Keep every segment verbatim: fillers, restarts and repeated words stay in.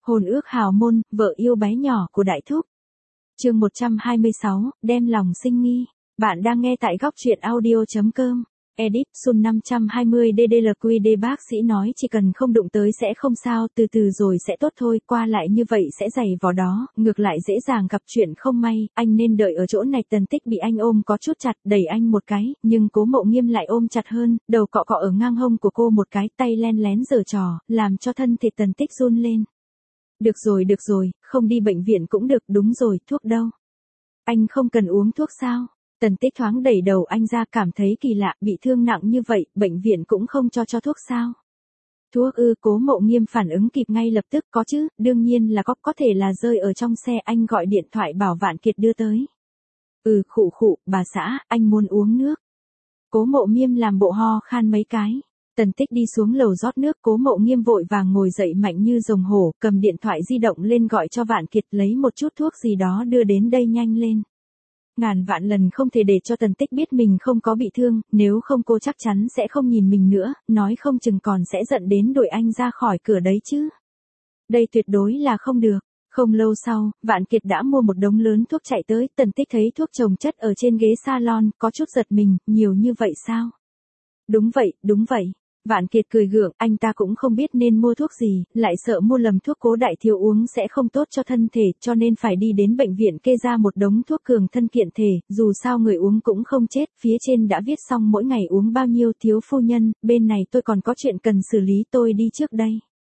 Hôn ước hào môn, vợ yêu bé nhỏ của Đại Thúc. Chương một trăm hai mươi sáu, đem lòng sinh nghi. Bạn đang nghe tại góc truyện audio chấm com. Edit, Sun năm trăm hai mươi D D L Q D bác sĩ nói chỉ cần không đụng tới sẽ không sao, từ từ rồi sẽ tốt thôi, qua lại như vậy sẽ dày vào đó, ngược lại dễ dàng gặp chuyện không may, anh nên đợi ở chỗ này. Tần Tích bị anh ôm có chút chặt, đẩy anh một cái, nhưng Cố Mộ Nghiêm lại ôm chặt hơn, đầu cọ cọ ở ngang hông của cô một cái, tay len lén giở trò, làm cho thân thể Tần Tích run lên. Được rồi được rồi, không đi bệnh viện cũng được, đúng rồi, thuốc đâu? Anh không cần uống thuốc sao? Tần Tích thoáng đẩy đầu anh ra, cảm thấy kỳ lạ, bị thương nặng như vậy, bệnh viện cũng không cho cho thuốc sao? Thuốc ư? Cố Mộ Nghiêm phản ứng kịp ngay lập tức, có chứ, đương nhiên là có, có thể là rơi ở trong xe, anh gọi điện thoại bảo Vạn Kiệt đưa tới. Ừ, khụ khụ, bà xã, anh muốn uống nước. Cố Mộ Nghiêm làm bộ ho khan mấy cái. Tần Tích đi xuống lầu rót nước, Cố Mộ Nghiêm vội vàng ngồi dậy mạnh như rồng hổ, cầm điện thoại di động lên gọi cho Vạn Kiệt lấy một chút thuốc gì đó đưa đến đây nhanh lên. Ngàn vạn lần không thể để cho Tần Tích biết mình không có bị thương, nếu không cô chắc chắn sẽ không nhìn mình nữa, nói không chừng còn sẽ giận đến đuổi anh ra khỏi cửa đấy chứ. Đây tuyệt đối là không được. Không lâu sau, Vạn Kiệt đã mua một đống lớn thuốc chạy tới, Tần Tích thấy thuốc chồng chất ở trên ghế salon, có chút giật mình, nhiều như vậy sao? Đúng vậy, đúng vậy. Vạn Kiệt cười gượng, anh ta cũng không biết nên mua thuốc gì, lại sợ mua lầm thuốc Cố đại thiếu uống sẽ không tốt cho thân thể, cho nên phải đi đến bệnh viện kê ra một đống thuốc cường thân kiện thể, dù sao người uống cũng không chết, phía trên đã viết xong mỗi ngày uống bao nhiêu. Thiếu phu nhân, bên này tôi còn có chuyện cần xử lý, tôi đi trước đây.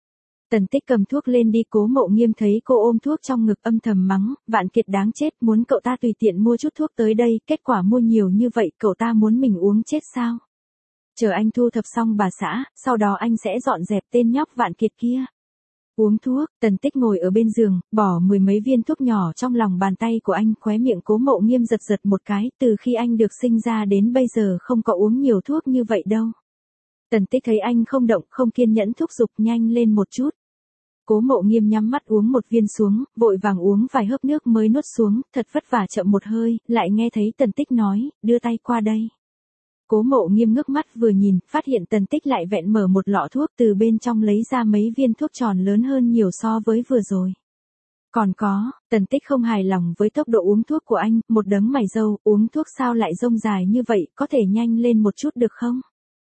Tần Tích cầm thuốc lên đi. Cố Mộ Nghiêm thấy cô ôm thuốc trong ngực âm thầm mắng, Vạn Kiệt đáng chết, muốn cậu ta tùy tiện mua chút thuốc tới đây, kết quả mua nhiều như vậy, cậu ta muốn mình uống chết sao? Chờ anh thu thập xong bà xã, sau đó anh sẽ dọn dẹp tên nhóc Vạn Kiệt kia. Uống thuốc, Tần Tích ngồi ở bên giường, bỏ mười mấy viên thuốc nhỏ trong lòng bàn tay của anh, khóe miệng Cố Mộ Nghiêm giật giật một cái, từ khi anh được sinh ra đến bây giờ không có uống nhiều thuốc như vậy đâu. Tần Tích thấy anh không động, không kiên nhẫn thúc giục nhanh lên một chút. Cố Mộ Nghiêm nhắm mắt uống một viên xuống, vội vàng uống vài hớp nước mới nuốt xuống, thật vất vả chậm một hơi, lại nghe thấy Tần Tích nói, đưa tay qua đây. Cố Mộ Nghiêm ngước mắt vừa nhìn, phát hiện Tần Tích lại vẹn mở một lọ thuốc, từ bên trong lấy ra mấy viên thuốc tròn lớn hơn nhiều so với vừa rồi. Còn có, Tần Tích không hài lòng với tốc độ uống thuốc của anh, một đấng mày râu, uống thuốc sao lại rông dài như vậy, có thể nhanh lên một chút được không?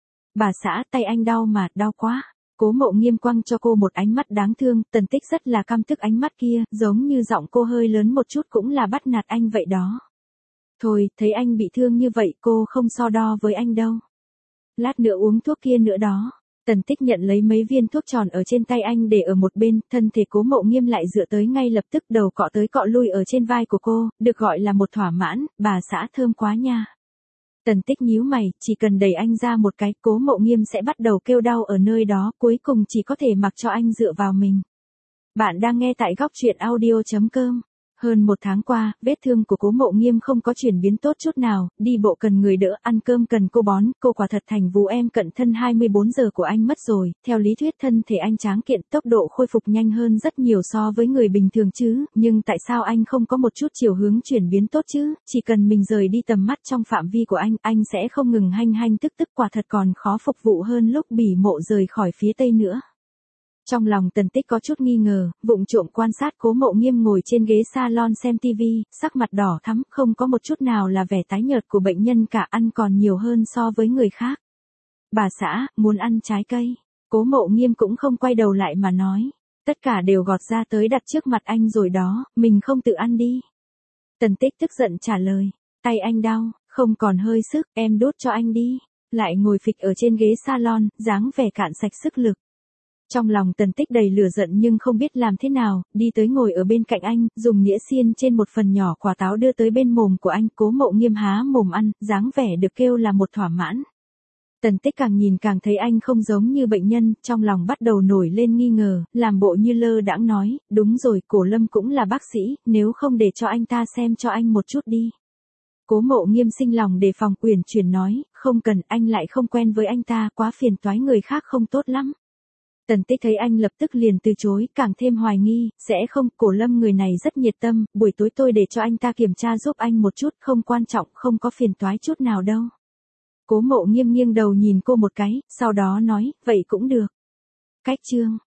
Bà xã, tay anh đau mà, đau quá. Cố Mộ Nghiêm quăng cho cô một ánh mắt đáng thương, Tần Tích rất là căm tức ánh mắt kia, giống như giọng cô hơi lớn một chút cũng là bắt nạt anh vậy đó. Thôi, thấy anh bị thương như vậy, cô không so đo với anh đâu. Lát nữa uống thuốc kia nữa đó. Tần Tích nhận lấy mấy viên thuốc tròn ở trên tay anh để ở một bên, thân thể Cố Mộ Nghiêm lại dựa tới ngay lập tức, đầu cọ tới cọ lui ở trên vai của cô, được gọi là một thỏa mãn, bà xã thơm quá nha. Tần Tích nhíu mày, chỉ cần đẩy anh ra một cái, Cố Mộ Nghiêm sẽ bắt đầu kêu đau ở nơi đó, cuối cùng chỉ có thể mặc cho anh dựa vào mình. Bạn đang nghe tại góc truyện audio chấm com. Hơn một tháng qua, vết thương của Cố Mộ Nghiêm không có chuyển biến tốt chút nào, đi bộ cần người đỡ, ăn cơm cần cô bón, cô quả thật thành vú em cận thân hai mươi bốn giờ của anh mất rồi, theo lý thuyết thân thể anh tráng kiện, tốc độ khôi phục nhanh hơn rất nhiều so với người bình thường chứ, nhưng tại sao anh không có một chút chiều hướng chuyển biến tốt chứ, chỉ cần mình rời đi tầm mắt trong phạm vi của anh, anh sẽ không ngừng hanh hanh tức tức, quả thật còn khó phục vụ hơn lúc Bỉ Mộ rời khỏi phía Tây nữa. Trong lòng Tần Tích có chút nghi ngờ, vụng trộm quan sát Cố Mộ Nghiêm ngồi trên ghế salon xem tivi, sắc mặt đỏ thắm, không có một chút nào là vẻ tái nhợt của bệnh nhân cả, ăn còn nhiều hơn so với người khác. Bà xã, muốn ăn trái cây. Cố Mộ Nghiêm cũng không quay đầu lại mà nói. Tất cả đều gọt ra tới đặt trước mặt anh rồi đó, mình không tự ăn đi. Tần Tích tức giận trả lời. Tay anh đau, không còn hơi sức, em đốt cho anh đi. Lại ngồi phịch ở trên ghế salon, dáng vẻ cạn sạch sức lực. Trong lòng Tần Tích đầy lửa giận nhưng không biết làm thế nào, đi tới ngồi ở bên cạnh anh, dùng đĩa xiên trên một phần nhỏ quả táo đưa tới bên mồm của anh. Cố Mộ Nghiêm há mồm ăn, dáng vẻ được kêu là một thỏa mãn. Tần Tích càng nhìn càng thấy anh không giống như bệnh nhân, trong lòng bắt đầu nổi lên nghi ngờ, làm bộ như lơ đãng nói, đúng rồi, Cổ Lâm cũng là bác sĩ, nếu không để cho anh ta xem cho anh một chút đi. Cố Mộ Nghiêm sinh lòng đề phòng, uyển chuyển nói, không cần, anh lại không quen với anh ta, quá phiền toái, người khác không tốt lắm. Tần Tích thấy anh lập tức liền từ chối, càng thêm hoài nghi, sẽ không, Cổ Lâm người này rất nhiệt tâm, buổi tối tôi để cho anh ta kiểm tra giúp anh một chút, không quan trọng, không có phiền toái chút nào đâu. Cố Mộ Nghiêm nghiêng đầu nhìn cô một cái, sau đó nói, vậy cũng được. Cách chương.